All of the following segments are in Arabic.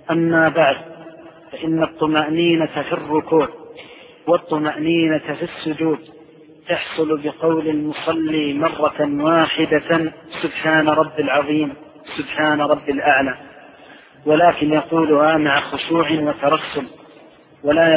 أما بعد، فإن الطمأنينة في الركوع والطمأنينة في السجود تحصل بقول المصلي مرة واحدة سبحان رب العظيم سبحان رب الأعلى، ولكن يقولها مع خشوع وترسل، ولا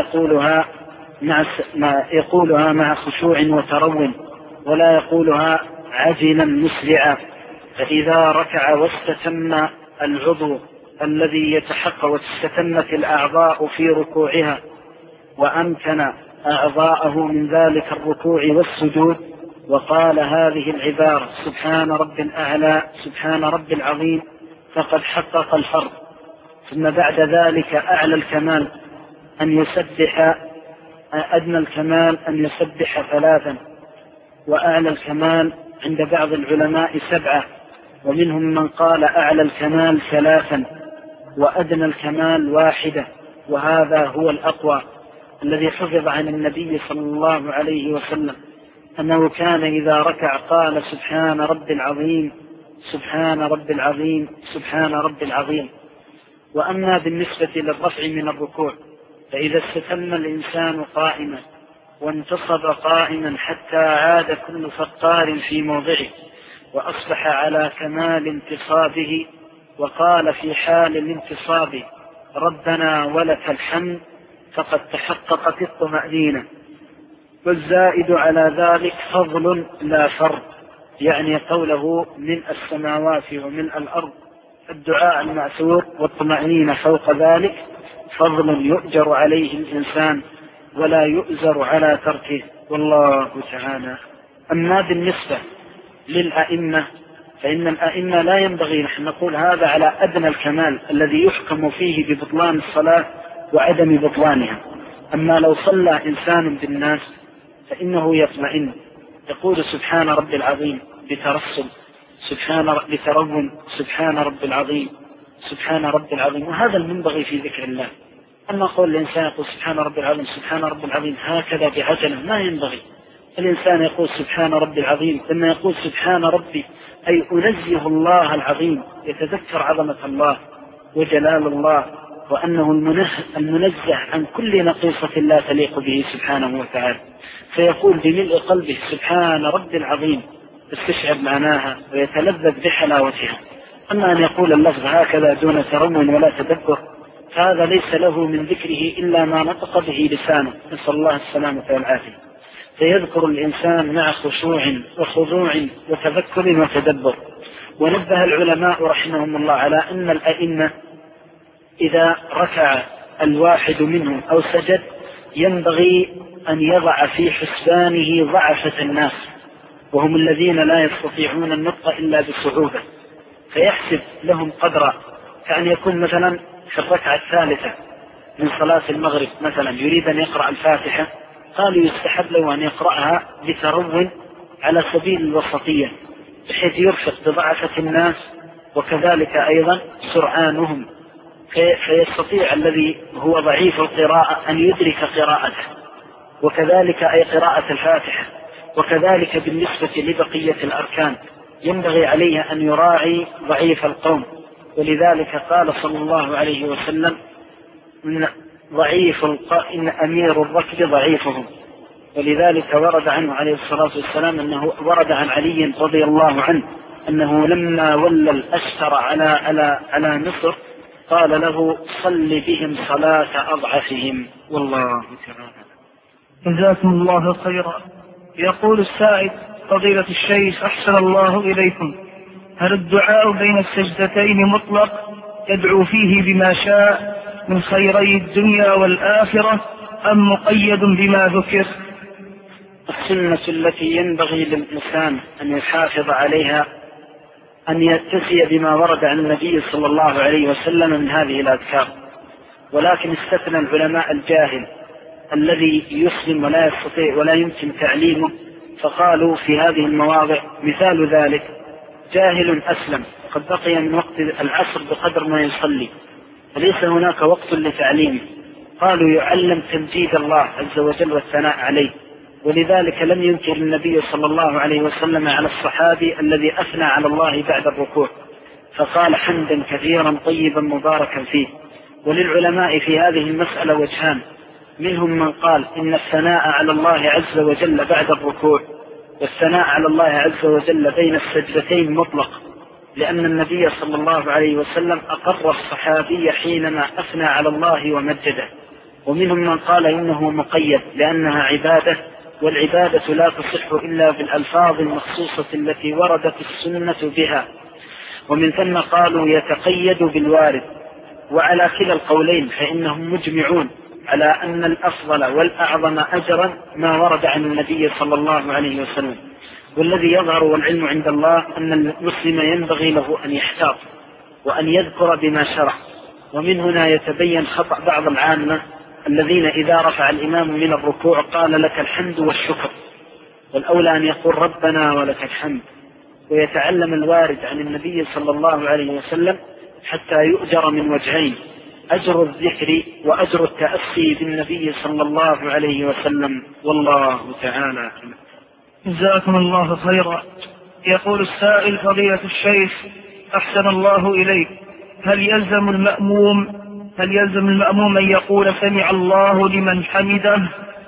يقولها مع خشوع وترو، ولا يقولها عجلا مسرعا. فإذا ركع واستتم العضو الذي يتحقق واستتمت الأعضاء في ركوعها وأمكن أعضاءه من ذلك الركوع والسجود وقال هذه العبارة سبحان رب الأعلى سبحان رب العظيم فقد حقق الفرض. ثم بعد ذلك أعلى الكمال أن يسبح، أدنى الكمال أن يسبح 3، وأعلى الكمال عند بعض العلماء 7، ومنهم من قال أعلى الكمال 3 وأدنى الكمال 1، وهذا هو الأقوى الذي حفظ عن النبي صلى الله عليه وسلم أنه كان إذا ركع قال سبحان رب العظيم سبحان رب العظيم سبحان رب العظيم. وأما بالنسبة للرفع من الركوع، فإذا استتم الإنسان قائما وانتصب قائما حتى عاد كل فقار في موضعه وأصبح على كمال انتصابه وقال في حال الانتصاب ربنا ولك الحمد فقد تحققت الطمأنينة. والزائد على ذلك فضل لا فرض، يعني قوله من السماوات ومن الأرض، الدعاء المأثور والطمأنينة فوق ذلك فضل يؤجر عليه الإنسان ولا يؤزر على تركه، والله تعالى. أما بالنسبة للأئمة فإن الأئمة لا ينبغي نحن نقول هذا على أدنى الكمال الذي يحكم فيه ببطلان الصلاة وعدم بطلانها. أما لو صلى إنسان بالناس فإنه يطمئن يقول سبحان رب العظيم بترسل بترون سبحان رب العظيم سبحان رب العظيم، وهذا المنبغي في ذكر الله. أما قول الإنسان يقول سبحان رب العظيم سبحان رب العظيم هكذا بعجلة ما ينبغي. الإنسان يقول سبحان رب العظيم لما يقول سبحان ربي أي أنزه الله العظيم، يتذكر عظمة الله وجلال الله وأنه المنزه عن كل نقيصة لا تليق به سبحانه وتعالى، فيقول بملء قلبه سبحان رب العظيم يستشعر معناها ويتلذذ بحلاوتها. أما أن يقول اللفظ هكذا دون ترون ولا تدبر فهذا ليس له من ذكره إلا ما نطق به لسانه، نسأل الله السلامة والعافية. فيذكر الإنسان مع خشوع وخضوع وتذكر وتدبر. ونبه العلماء رحمهم الله على أن الأئمة إذا ركع الواحد منهم أو سجد ينبغي أن يضع في حسبانه ضعفة الناس، وهم الذين لا يستطيعون النطق إلا بصعوبة، فيحسب لهم قدر، كأن يكون مثلا في الركعة الثالثة من صلاة المغرب مثلا يريد أن يقرأ الفاتحة، قالوا يستحب له أن يقرأها بترو على سبيل الوسطية بحيث يرفق بضعفة الناس وكذلك أيضا سرعانهم، فيستطيع الذي هو ضعيف القراءة أن يدرك قراءته، وكذلك أي قراءة الفاتحة. وكذلك بالنسبة لبقية الأركان ينبغي عليه أن يراعي ضعيف القوم، ولذلك قال صلى الله عليه وسلم إن ضعيف إن أمير الركب ضعيفهم. ولذلك ورد عنه عليه الصلاة والسلام أنه ورد عن علي رضي الله عنه أنه لما ولى الأشتر على مصر قال له صل بهم صلاة أضعفهم، والله تعالى. جزاكم الله خيرا. يقول السائل فضيلة الشيخ أحسن الله إليكم، هل الدعاء بين السجدتين مطلق يدعو فيه بما شاء من خيري الدنيا والآخرة أم مقيد بما ذكر؟ السنة التي ينبغي للإنسان أن يحافظ عليها أن يتسي بما ورد عن النبي صلى الله عليه وسلم من هذه الأذكار، ولكن استثنى العلماء الجاهل الذي يسلم ولا يستطيع ولا يمكن تعليمه، فقالوا في هذه المواضع مثال ذلك جاهل أسلم قد بقي من وقت العصر بقدر ما يصلي فليس هناك وقت لتعليمه، قالوا يعلم تمجيد الله عز وجل والثناء عليه. ولذلك لم ينكر النبي صلى الله عليه وسلم على الصحابي الذي أثنى على الله بعد الركوع فقال حمدا كثيرا طيبا مباركا فيه، وللعلماء في هذه المسألة وجهان، منهم من قال إن الثناء على الله عز وجل بعد الركوع والثناء على الله عز وجل بين السجدتين مطلق، لأن النبي صلى الله عليه وسلم أقر الصحابي حينما أثنى على الله ومجده. ومنهم من قال إنه مقيد لأنها عبادة، والعبادة لا تصح إلا بالألفاظ المخصوصة التي وردت السنة بها، ومن ثم قالوا يتقيد بالوارد. وعلى كلا القولين فإنهم مجمعون على أن الأفضل والأعظم أجرا ما ورد عن النبي صلى الله عليه وسلم. والذي يظهر والعلم عند الله أن المسلم ينبغي له أن يحتاط وأن يذكر بما شرع. ومن هنا يتبين خطأ بعض العامة الذين إذا رفع الإمام من الركوع قال لك الحمد والشكر، والأولى أن يقول ربنا ولك الحمد، ويتعلم الوارد عن النبي صلى الله عليه وسلم حتى يؤجر من وجهين: أجر الذكر وأجر التأسي بالنبي صلى الله عليه وسلم. والله تعالى. جزاكم الله خيرا. يقول السائل: فضيلة الشيخ أحسن الله إليك، هل يلزم المأموم أن يقول سمع الله لمن حمده؟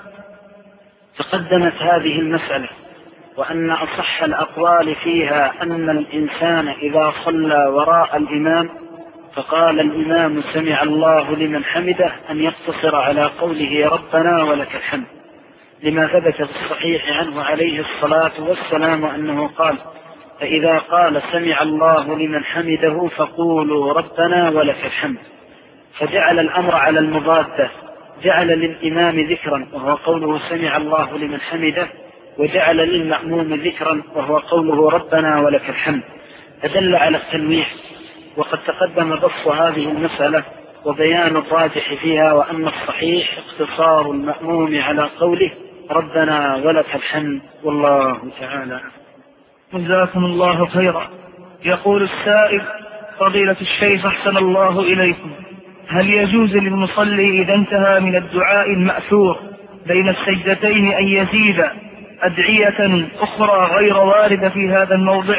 تقدمت هذه المسألة، وأن أصح الأقوال فيها أن الإنسان إذا صلى وراء الإمام فقال الإمام سمع الله لمن حمده أن يقتصر على قوله ربنا ولك الحمد، لما ثبت في الصحيح عنه عليه الصلاة والسلام أنه قال: فإذا قال سمع الله لمن حمده فقولوا ربنا ولك الحمد. فجعل الأمر على المضادة، جعل للإمام ذكرا وهو قوله سمع الله لمن حمده، وجعل للمأموم ذكرا وهو قوله ربنا ولك الحمد، فدل على التنويع. وقد تقدم بسط هذه المسألة وبيان الراجح فيها، وأن الصحيح اقتصار المأموم على قوله ربنا ولك الحمد. والله تعالى. جزاكم الله خيرا. يقول السائل: فضيلة الشيخ أحسن الله إليكم، هل يجوز للمصلي إذا انتهى من الدعاء المأثور بين السجدتين أن يزيد أدعية أخرى غير واردة في هذا الموضع؟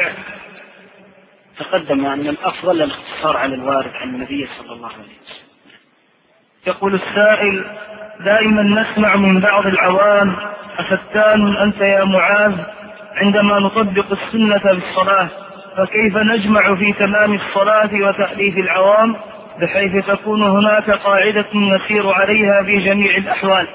تقدم أن الأفضل الاقتصار على الوارد عن النبي صلى الله عليه وسلم. يقول السائل: دائما نسمع من بعض العوام: أفتان أنت يا معاذ، عندما نطبق السنة بالصلاة، فكيف نجمع في تمام الصلاة وتأليف العوام بحيث تكون هناك قاعدة نسير عليها في جميع الأحوال؟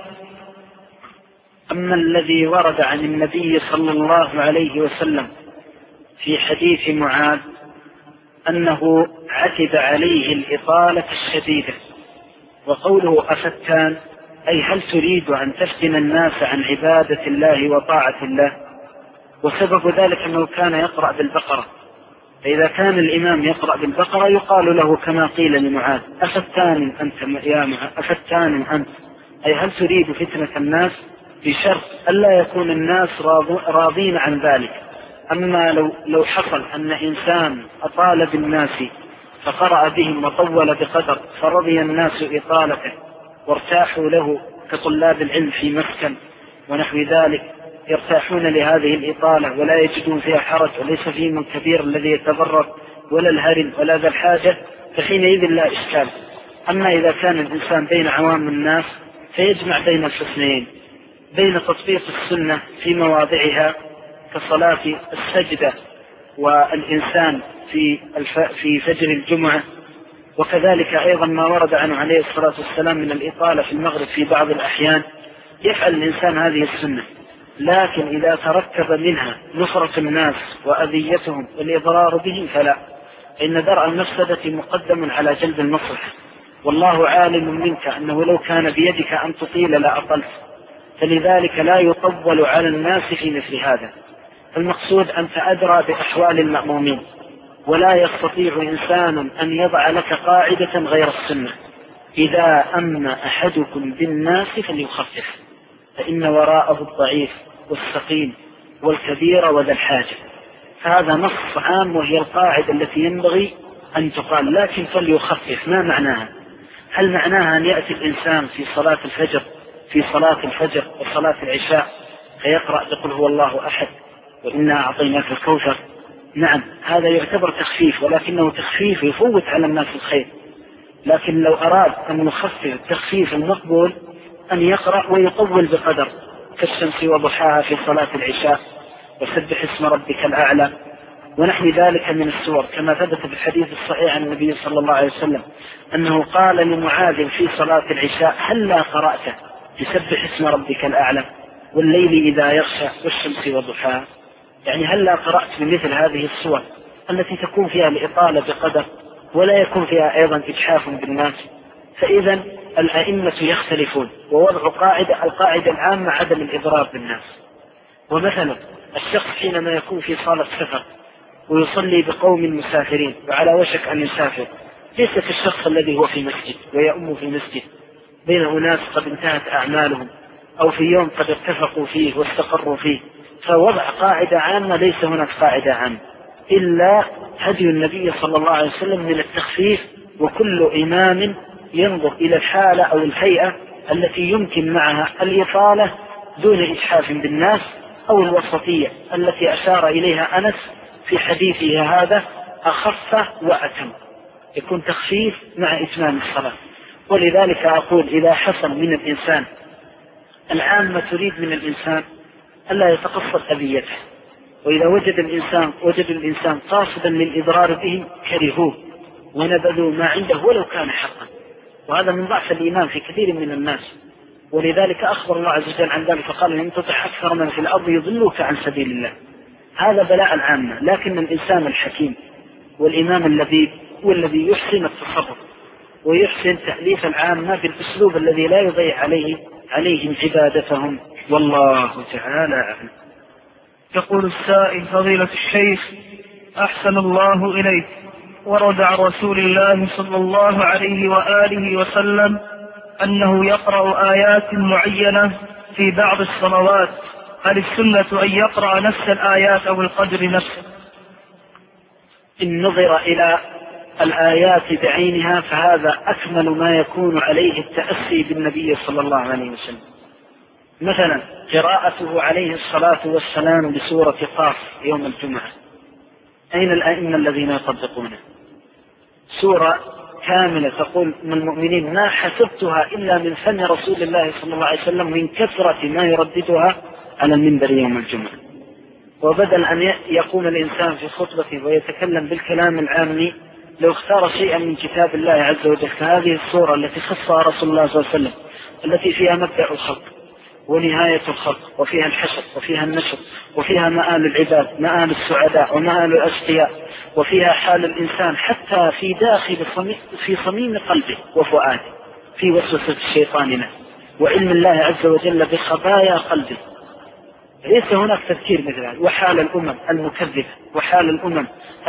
أما الذي ورد عن النبي صلى الله عليه وسلم في حديث معاذ أنه عتب عليه الإطالة الشديدة، وقوله أفتان أي هل تريد أن تفتن الناس عن عبادة الله وطاعة الله؟ وسبب ذلك أنه كان يقرأ بالبقرة، فإذا كان الإمام يقرأ بالبقرة يقال له كما قيل لمعاذ: أفتان أنت يا معاذ، أفتان أنت، أي هل تريد فتنة الناس، بشرط ألا يكون الناس راضين عن ذلك. أما لو حصل أن إنسان أطال بالناس فقرأ بهم وطول بقدر فرضي الناس إطالته وارتاحوا له كطلاب العلم في مسكن ونحو ذلك، يرتاحون لهذه الإطالة ولا يجدون فيها حرج، وليس فيه من كبير الذي يتضرر ولا الهرم ولا ذا الحاجة، فحينئذ لا إشكال. أما إذا كان الإنسان بين عوام الناس فيجمع بين الحسنين، بين تطبيق السنة في مواضعها كصلاة السجدة والإنسان في فجر الجمعة، وكذلك أيضا ما ورد عنه عليه الصلاة والسلام من الإطالة في المغرب في بعض الأحيان، يفعل الإنسان هذه السنة. لكن إذا تركب منها نصرة الناس وأذيتهم والإضرار بهم فلا، إن درء المفسدة مقدم على جلب المصلحة، والله عالم منك أنه لو كان بيدك أن تطيل لا أطلت، فلذلك لا يطول على الناس في مثل هذا. المقصود أنت أدرى بأحوال المأمومين، ولا يستطيع إنسان أن يضع لك قاعدة غير السنة: إذا أمن أحدكم بالناس فليخفف، فإن وراءه الضعيف والسقيم والكبير وذا الحاجة. فهذا نص عام، وهي القاعدة التي ينبغي أن تقال. لكن فليخفف ما معناها؟ هل معناها أن يأتي الإنسان في صلاة الفجر وصلاة العشاء فيقرأ بقل هو الله أحد وإنا أعطيناك الكوثر؟ نعم، هذا يعتبر تخفيف، ولكنه تخفيف يفوت على الناس الخير. لكن لو أراد أن يخفف التخفيف المقبول أن يقرأ ويطول بقدر، كالشمس وضحاها في صلاة العشاء، وسبح اسم ربك الأعلى، ونحو ذلك من السور، كما ثبت في الحديث الصحيح عن النبي صلى الله عليه وسلم أنه قال لمعاذ في صلاة العشاء: هلا قرأت بسبح اسم ربك الأعلى والليل إذا يغشى والشمس وضحاها؟ يعني هلا قرأت بمثل هذه السور التي تكون فيها الإطالة بقدر ولا يكون فيها أيضا إجحاف بالناس. فإذا الأئمة يختلفون، ووضع القاعدة العامة عدم الإضرار بالناس. ومثلا الشخص حينما يكون في صالة سفر ويصلي بقوم مسافرين وعلى وشك أن يسافر، ليس كالشخص الذي هو في مسجد ويؤم في مسجد بين أناس قد انتهت أعمالهم أو في يوم قد اتفقوا فيه واستقروا فيه. فوضع قاعدة عامة، ليس هناك قاعدة عامة إلا هدي النبي صلى الله عليه وسلم من التخفيف، وكل إمام ينظر إلى الحالة أو الهيئة التي يمكن معها الإطالة دون إجحاف بالناس، أو الوسطية التي أشار إليها أنس في حديثه هذا: أخف وأتم، يكون تخفيف مع إتمام الصلاة. ولذلك أقول إذا حصل من الإنسان العامة تريد من الإنسان ألا يتقصد أذيته، وإذا وجد الإنسان قاصدا للإضرار به كرهوه ونبذوا ما عنده ولو كان حقا، وهذا من ضعف الإيمان في كثير من الناس. ولذلك أخبر الله عز وجل عن ذلك فقال: إن تطع أكثر من في الأرض يضلوك عن سبيل الله. هذا بلاء العامة. لكن الإنسان الحكيم والإمام اللبيب هو الذي يحسن التصرف ويحسن تأليف العامة بالأسلوب الذي لا يضيع عليهم عبادتهم، والله تعالى أعلم. يقول السائل: فضيلة الشيخ أحسن الله إليك، ورد عن رسول الله صلى الله عليه وآله وسلم أنه يقرأ آيات معينة في بعض الصلوات، هل السنة أن يقرأ نفس الآيات أو القدر نفسه؟ إن نظر إلى الآيات بعينها فهذا أكمل ما يكون عليه التأسي بالنبي صلى الله عليه وسلم. مثلا قراءته عليه الصلاة والسلام لسورة قاف يوم الجمعة، أين الأئمة الذين يطبقونه؟ سورة كاملة تقول من المؤمنين ما حسبتها إلا من فم رسول الله صلى الله عليه وسلم من كثرة ما يرددها على المنبر يوم الجمعة. وبدل أن يقوم الإنسان في خطبته ويتكلم بالكلام العامي، لو اختار شيئا من كتاب الله عز وجل كهذه السورة التي خصها رسول الله صلى الله عليه وسلم، التي فيها مبدأ الخلق ونهاية الخلق، وفيها الحشر وفيها النشر، وفيها مآل العباد، مآل السعداء ومآل الأشقياء، وفيها حال الإنسان حتى في صميم قلبه وفؤاده، في وسوسة الشيطان له، وعلم الله عز وجل بخبايا قلبه، ليس هناك تفكير مثل هذا. وحال الأمم المكذبة، وحال الأمم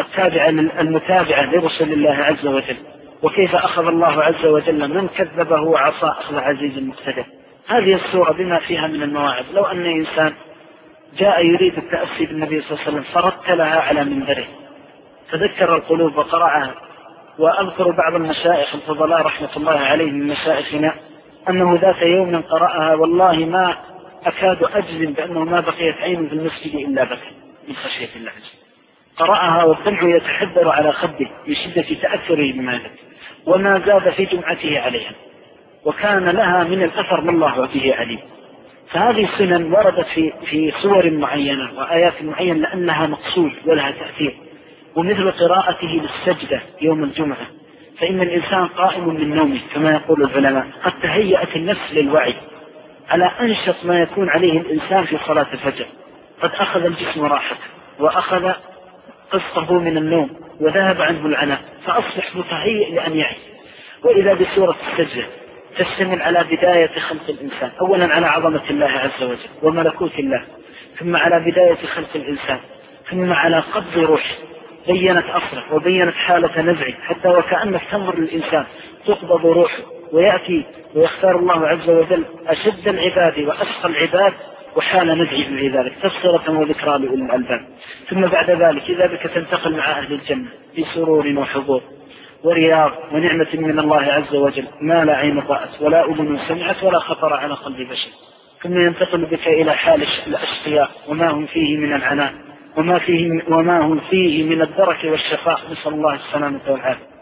المتابعة لرسل الله عز وجل، وكيف أخذ الله عز وجل من كذبه وعصى أخذ عزيز مقتدر. هذه السورة بما فيها من المواعظ، لو أن إنسان جاء يريد التأسي بالنبي صلى الله عليه وسلم فرتلها على منبره تذكر القلوب وقرأها. وأذكر بعض المشايخ الفضلاء رحمة الله عليهم من مشايخنا أنه ذات يوم قرأها والله ما أكاد أجزم بأنه ما بقيت عين في المسجد إلا بكى من خشية الله. قرأها والدمع يتحدر على خده من شدة تأثره بما ذكر، وما زاد في جمعته عليها، وكان لها من الأثر ما الله به عليم. فهذه السنن وردت في صور معينة وآيات معينة لأنها مقصود ولها تأثير. ومثل قراءته للسجدة يوم الجمعة، فإن الإنسان قائم من نومه كما يقول العلماء، قد تهيأت النفس للوعي على أنشط ما يكون عليه الإنسان في صلاة الفجر، قد أخذ الجسم راحته وأخذ قسطه من النوم وذهب عنه العناء، فأصبح متهيئ لأن يعي. وإذا بسورة السجدة تشتمل على بداية خلق الإنسان، أولا على عظمة الله عز وجل وملكوت الله، ثم على بداية خلق الإنسان، ثم على قبض روحه، بيّنت أصله وبيّنت حالة نزعه، حتى وكأنك تنظر للإنسان تقبض روحه ويأتي ويختار الله عز وجل أشد العباد وأشقى العباد وحال نزعه لذلك تفسيرة وذكرى لأولي الألباب. ثم بعد ذلك إذا بك تنتقل مع أهل الجنة في سرور وحضور ورياض ونعمة من الله عز وجل ما لا عين رأت ولا أذن سمعت ولا خطر على قلب بشر. ثم ينتقل بك إلى حال الأشقياء وما هم فيه من العناء وما هم فيه من الدرك والشقاء، نسأل الله السلامة والعافية.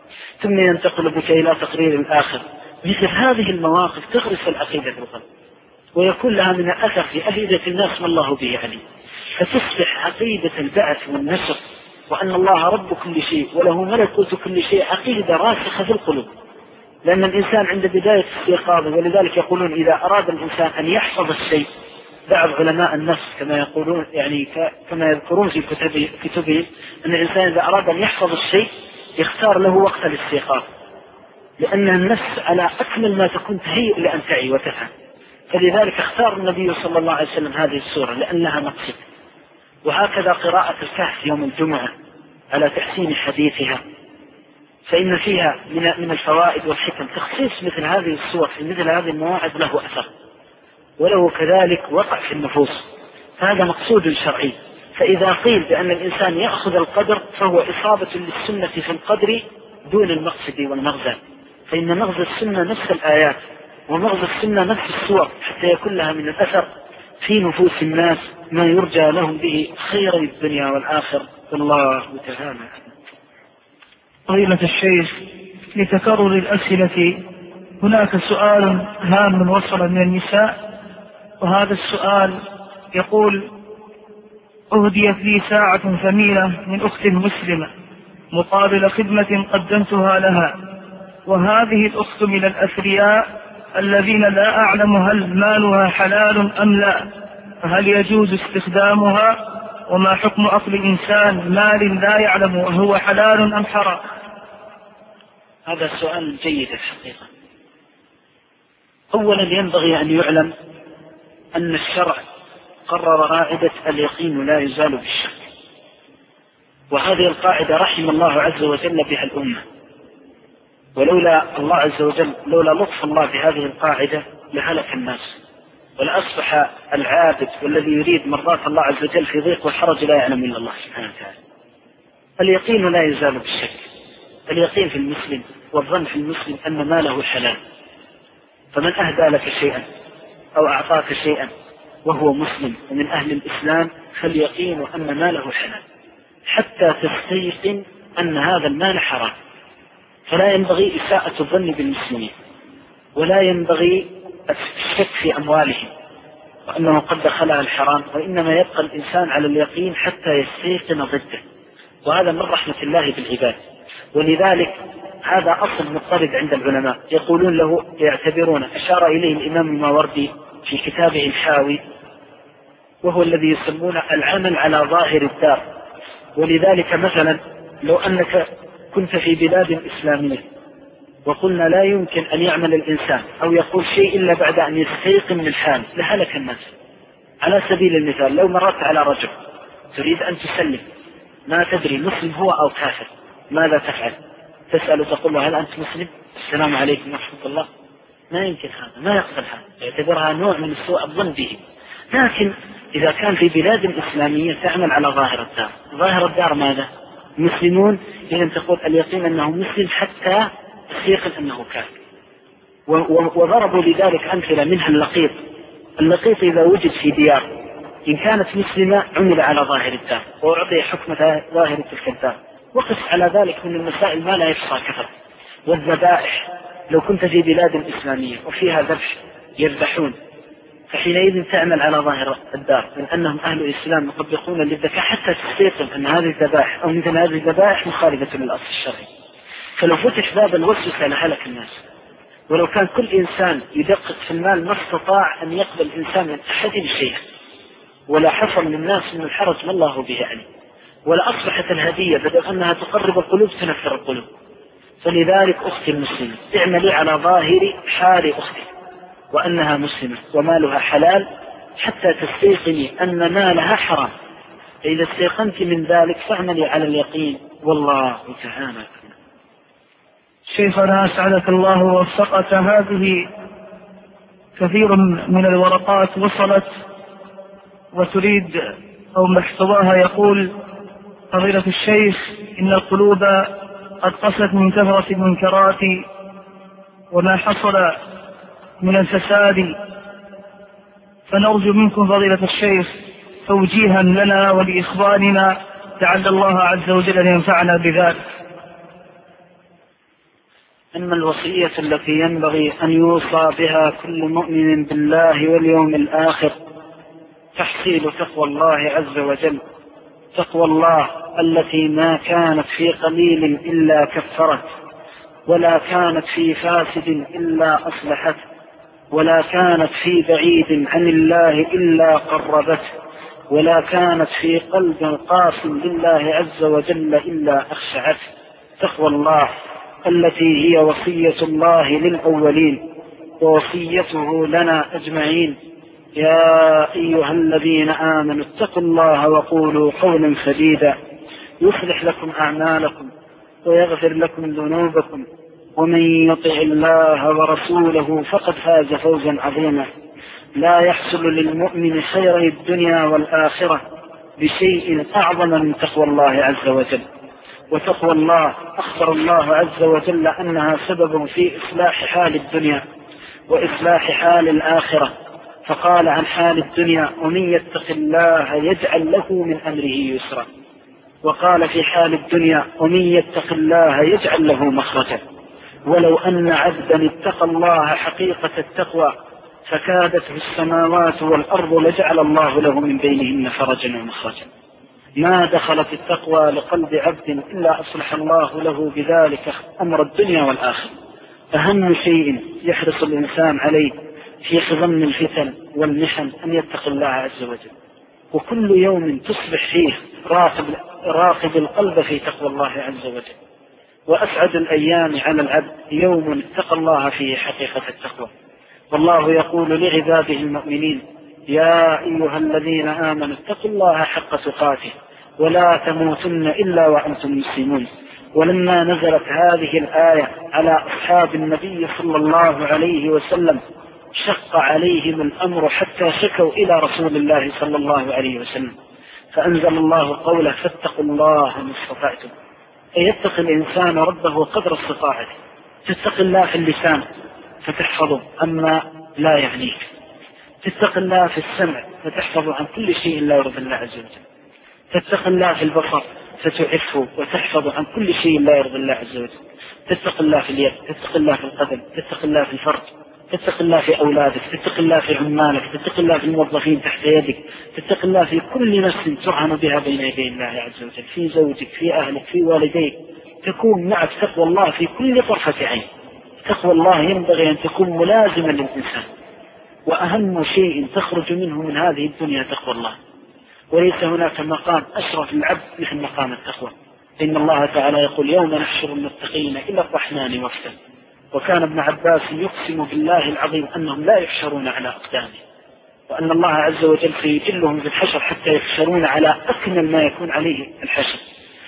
ثم ينتقل بك إلى تقرير الآخر. مثل هذه المواقف تغرس العقيدة في القلب ويكون لها من الأثر في أفئدة الناس ما الله به عليم، فتصبح عقيدة البعث والنشر وأن الله رب كل شيء وله ملكوت كل شيء عقيدة راسخة في القلوب. لأن الإنسان عند بداية استيقاظه، ولذلك يقولون إذا أراد الإنسان أن يحفظ الشيء، بعض علماء النفس كما يقولون كما يذكرون في كتبهم أن الإنسان إذا أراد أن يحفظ الشيء يختار له وقت الاستيقاظ، لأن النفس على أكمل ما تكون تهيئ لأن تعي وتفهم. فلذلك اختار النبي صلى الله عليه وسلم هذه السورة لأن لها مقصد. وهكذا قراءة الكهف يوم الجمعة على تحسين حديثها، فإن فيها من الفوائد والحكم تخصيص مثل هذه السور في مثل هذه المواعظ له أثر، وله كذلك وقع في النفوس، فهذا مقصود شرعي. فإذا قيل بأن الإنسان يأخذ القدر فهو إصابة للسنة في القدر دون المقصد والمغزى، فإن مغزى السنة نفس الآيات ومغزى السنة نفس السور حتى يكون لها من الأثر في نفوس الناس ما يرجى لهم به خير الدنيا والآخر. والله تعالى. فضيلة الشيخ، لتكرر الأسئلة هناك سؤال هام وصل من النساء، وهذا السؤال يقول: أهديت لي ساعة ثمينة من أخت مسلمة مقابل خدمة قدمتها لها، وهذه الأخت من الأثرياء الذين لا أعلم هل مالها حلال أم لا، فهل يجوز استخدامها؟ وما حكم أخذ إنسان مال لا يعلم وهو حلال أم حرام؟ هذا سؤال جيد الحقيقة. أولا ينبغي أن يعلم أن الشرع قرر قاعدة اليقين لا يزال بالشك، وهذه القاعدة رحم الله عز وجل بها الأمة، ولولا الله عز وجل لولا لطف الله بهذه القاعدة لهلك الناس، ولأصبح العابد والذي يريد مرضاة الله عز وجل في ضيق والحرج لا يعلم إلا الله سبحانه وتعالى. اليقين لا يزال بالشك، اليقين في المسلم والظن في المسلم أن ماله حلال، فمن أهدى لك شيئا أو أعطاك شيئا وهو مسلم ومن أهل الإسلام فاليقين أن ماله حلال حتى تستيقن أن هذا المال حرام. فلا ينبغي إساءة الظن بالمسلمين، ولا ينبغي الشك في أموالهم وأنه قد دخلها الحرام، وإنما يبقى الإنسان على اليقين حتى يستيقن ضده، وهذا من رحمة الله بالعباد. ولذلك هذا أصل مضطرد عند العلماء، يقولون له يعتبرون، أشار إليه الإمام الماوردي في كتابه الحاوي، وهو الذي يسمون العمل على ظاهر الدار. ولذلك مثلا لو أنك كنت في بلاد إسلامية وقلنا لا يمكن أن يعمل الإنسان أو يقول شيء إلا بعد أن يستيقن من حال لهلك الناس. على سبيل المثال لو مررت على رجل تريد أن تسلم، ما تدري مسلم هو أو كافر، ماذا تفعل؟ تسأل تقول له هل أنت مسلم؟ السلام عليكم ورحمة الله. ما يمكن هذا، ما يقبل هذا، يعتبرها نوع من سوء الظن به. لكن إذا كان في بلاد إسلامية تعمل على ظاهر الدار، ظاهر الدار ماذا؟ مسلمون، إذن تقول اليقين أنه مسلم حتى يستيقن أنه كافر. وضربوا لذلك أمثلة منها اللقيط. اللقيط إذا وجد في ديار إن كانت مسلمة عمل على ظاهر الدار وأعطي حكم ظاهر تلك الدار. وقف على ذلك من المسائل ما لا يحصى كثر. والذبائح لو كنت في بلاد إسلامية وفيها ذبح يذبحون، فحينئذ تعمل على ظاهر الدار من أنهم أهل الإسلام يطبقون للذكاء حتى تستيقن أن هذه الذبائح أو مثل هذه الذبائح مخالفة للأصل الشرعي. فلو فتح باب الوسوسة لهلك الناس. ولو كان كل إنسان يدقق في المال ما استطاع أن يقبل الإنسان من أحد شيئا، ولا حصل للناس من الحرج ما الله به عليه، ولا أصبحت الهدية بدل أنها تقرب القلوب تنفر القلوب. فلذلك أختي المسلمة اعملي على ظاهر حال أختي وأنها مسلمة ومالها حلال حتى تستيقني أن مالها حرام. فإذا استيقنت من ذلك فاعملي على اليقين، والله تعالى. شيخنا أسعدك الله ووفقك، هذه كثير من الورقات وصلت وتريد أو محتواها يقول: فضيلة الشيخ، إن القلوب قد قست من كثرة المنكرات وما حصل من الفساد، فنرجو منكم فضيلة الشيخ توجيها لنا ولإخواننا، لعل الله عز وجل أن ينفعنا بذلك. الله يبارك فيك. أما الوصية التي ينبغي أن يوصى بها كل مؤمن بالله واليوم الآخر تحصيل تقوى الله عز وجل، تقوى الله التي ما كانت في قليل إلا كفرت، ولا كانت في فاسد إلا أصلحت، ولا كانت في بعيد عن الله إلا قربته، ولا كانت في قلب قاس لله عز وجل إلا أخشعته. تقوى الله التي هي وصية الله للأولين ووصيته لنا أجمعين. يا أيها الذين آمنوا اتقوا الله وقولوا قولا سديدا يصلح لكم أعمالكم ويغفر لكم ذنوبكم، ومن يطع الله ورسوله فقد فاز فوزا عظيما. لا يحصل للمؤمن خيري الدنيا والآخرة بشيء أعظم من تقوى الله عز وجل. وتقوى الله أخبر الله عز وجل أنها سبب في إصلاح حال الدنيا وإصلاح حال الآخرة، فقال عن حال الدنيا: ومن يتق الله يجعل له من أمره يسرا. وقال في حال الدنيا: ومن يتق الله يجعل له مخرجا. ولو أن عبدا اتقى الله حقيقة التقوى فكادته السماوات والأرض لجعل الله له من بينهن فرجا ومخرجا. ما دخلت التقوى لقلب عبد إلا أصلح الله له بذلك أمر الدنيا والآخرة. أهم شيء يحرص الإنسان عليه في خضم الفتن والمحن أن يتقي الله عز وجل، وكل يوم تصبح فيه راقب القلب في تقوى الله عز وجل. وأسعد الأيام على العبد يوم اتقى الله فيه حقيقة التقوى. والله يقول لعباده المؤمنين: يا أيها الذين آمنوا اتقوا الله حق تقاته ولا تموتن إلا وأنتم مسلمون. ولما نزلت هذه الآية على أصحاب النبي صلى الله عليه وسلم شق عليهم الأمر حتى شكوا إلى رسول الله صلى الله عليه وسلم، فأنزل الله قوله: فاتقوا الله ما استطعتم. أي يتقي الإنسان ربه قدر استطاعته. تتقي الله في اللسان فتحفظه أما لا يعنيك، تتقي الله في السمع فتحفظ عن كل شيء لا يرضي الله عز وجل، تتقي الله في البصر فتعفه وتحفظ عن كل شيء لا يرضي الله عز وجل، تتقي الله في اليد، تتقي الله في القدم، تتقي الله في الفرج، تتقي الله في أولادك، تتقي الله في عمالك، تتقي الله في الموظفين تحت يدك، تتقي الله في كل نفس ترهن بها بين يدي الله عز وجل، في زوجك، في أهلك، في والديك، تكون معك تقوى الله في كل طرفة عين. تقوى الله ينبغي أن تكون ملازما للإنسان، وأهم شيء تخرج منه من هذه الدنيا تقوى الله. وليس هناك مقام أشرف للعبد مثل مقام التقوى. إن الله تعالى يقول: يوم نحشر المتقين إلى الرحمن وفدا. وكان ابن عباس يقسم بالله العظيم أنهم لا يحشرون على أقدامهم، وأن الله عز وجل سيجلهم في الحشر حتى يحشرون على أكمل ما يكون عليه الحشر.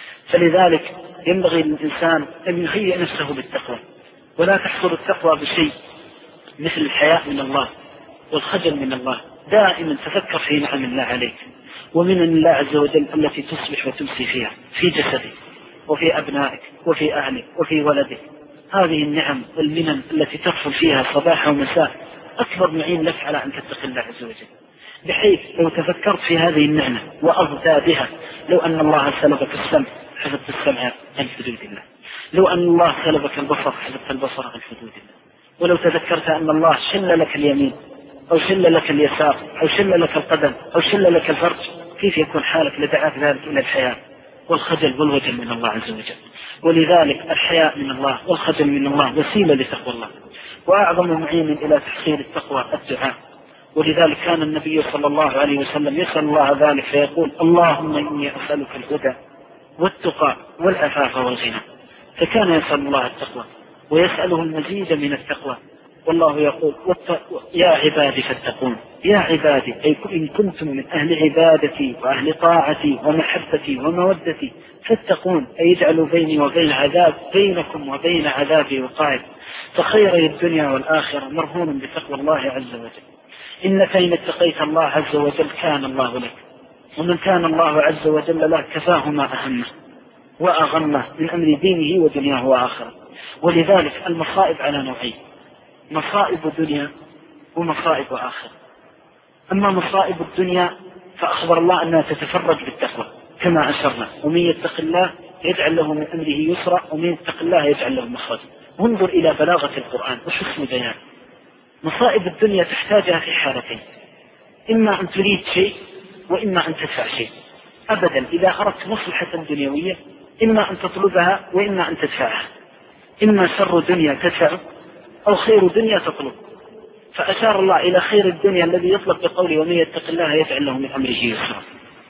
فلذلك ينبغي للإنسان أن يهيئ نفسه بالتقوى، ولا تحصل التقوى بشيء مثل الحياء من الله والخجل من الله. دائما تفكر في نعم الله عليك ومن الله عز وجل التي تصبح وتمسي فيها في جسدك وفي أبنائك وفي أهلك وفي ولدك. هذه النعم والمنن التي تدخل فيها صباح ومساء أكبر معين لك على أن تتقي الله عز وجل، بحيث لو تفكرت في هذه النعمة وأضدادها: لو أن الله سلبك السمع حفظت السمع عن حدود الله، لو أن الله سلبك البصر حفظت البصر عن حدود الله، ولو تذكرت أن الله شل لك اليمين أو شل لك اليسار أو شل لك القدم أو شل لك الفرج، كيف يكون حالك لدعاك ذلك إلى الحياة والخجل والوجل من الله عز وجل. ولذلك الحياء من الله والخجل من الله وسيلة لتقوى الله. وأعظم معين إلى تحصيل التقوى الدعاء. ولذلك كان النبي صلى الله عليه وسلم يسأل الله ذلك فيقول: اللهم إني أسألك الهدى والتقى والعفاف والغنى. فكان يسأل الله التقوى ويسأله المزيد من التقوى. والله يقول: يا عبادي فاتقون. يا عبادي أي إن كنتم من أهل عبادتي وأهل طاعتي ومحبتي ومودتي فاتقون، أي اجعلوا بيني وبين عذاب بينكم وبين عذابي وقائد. فخيري الدنيا والآخرة مرهون بتقوى الله عز وجل. إنك إن اتقيت الله عز وجل كان الله لك، ومن كان الله عز وجل له كفاه ما أهمه وأغمه من أمر دينه ودنياه وآخرة. ولذلك المصائب على نوعين: مصائب دنيا ومصائب آخرة. أما مصائب الدنيا فأخبر الله أنها تتفرج بالتقوى كما أشرنا: ومن يتق الله يجعل له من أمره يسرا ومن يتق الله يجعل له مخرجا. وانظر إلى بلاغة القرآن وحسن بيان. مصائب الدنيا تحتاجها في حالتين: إما أن تريد شيء وإما أن تدفع شيء. أبدا إذا أردت مصلحة دنيوية إما أن تطلبها وإما أن تدفعها، إما شر دنيا تدفع أو خير دنيا تطلب. فأشار الله إلى خير الدنيا الذي يطلب بقوله ومن يتق الله يجعل له من أمره يسرا.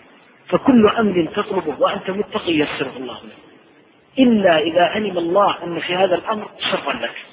فكل أمر تطلبه وأنت متقي يسره الله لك، إلا إذا علم الله أن في هذا الأمر شرا لك.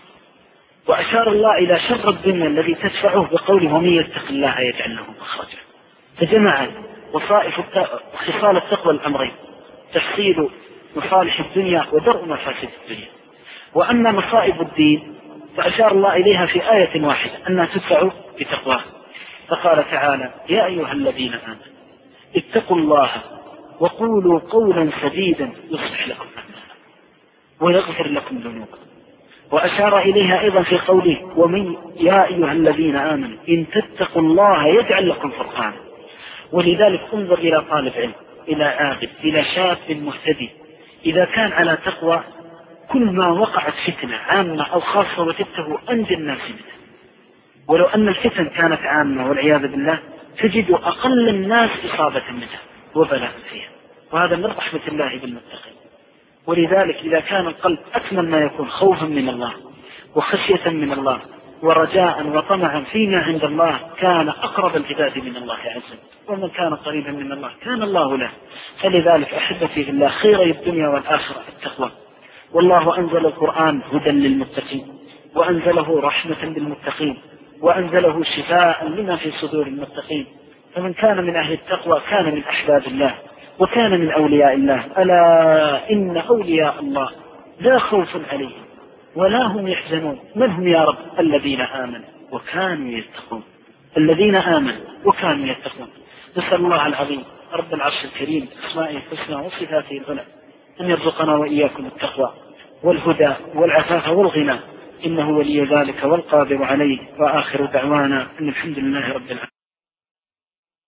وأشار الله إلى شر الدنيا الذي تدفعه بقوله ومن يتق الله يجعل له مخرجا. فجمع وصائف خصال التقوى الأمرين: تحصيل مصالح الدنيا ودرء مفاسد الدنيا. وأما مصائب الدين فأشار الله إليها في آية واحدة أنها تدفع بتقواه، فقال تعالى: يا أيها الذين آمنوا اتقوا الله وقولوا قولا سديدا يصلح لكم أعمالكم ويغفر لكم ذنوبكم. وأشار إليها أيضا في قوله ومن يا أيها الذين آمنوا إن تتقوا الله يجعل لكم فرقانا. ولذلك انظر إلى طالب علم، إلى عابد، إلى شاب مهتدي، إذا كان على تقوى كل ما وقعت فتنة عامة أو خاصة وجدته أنجى الناس منها. ولو أن الفتن كانت عامة والعياذ بالله تجد أقل الناس إصابة منها وبلاء فيها، وهذا من رحمة الله بالمتقين. ولذلك إذا كان القلب أكمل ما يكون خوفا من الله وخشية من الله ورجاء وطمعا فيما عند الله كان أقرب العباد من الله عز وجل، ومن كان قريبا من الله كان الله له. فلذلك أحبتي في الله خيري الدنيا والآخرة التقوى. والله أنزل القرآن هدى للمتقين، وأنزله رحمة للمتقين، وأنزله شفاء لما في صدور المتقين. فمن كان من أهل التقوى كان من أحباب الله وكان من أولياء الله. ألا إن أولياء الله لا خوف عليهم ولا هم يحزنون. من هم يا رب؟ الذين آمنوا وكانوا يتقون. الذين آمنوا وكانوا يتقون. نسأل الله العظيم رب العرش الكريم أسمائه الحسنى وصفاته العلى أن يرزقنا وإياكم التقوى والهدى والعفاف والغنى، إنه ولي ذلك والقادر عليه. وآخر دعوانا أن الحمد لله رب العالمين.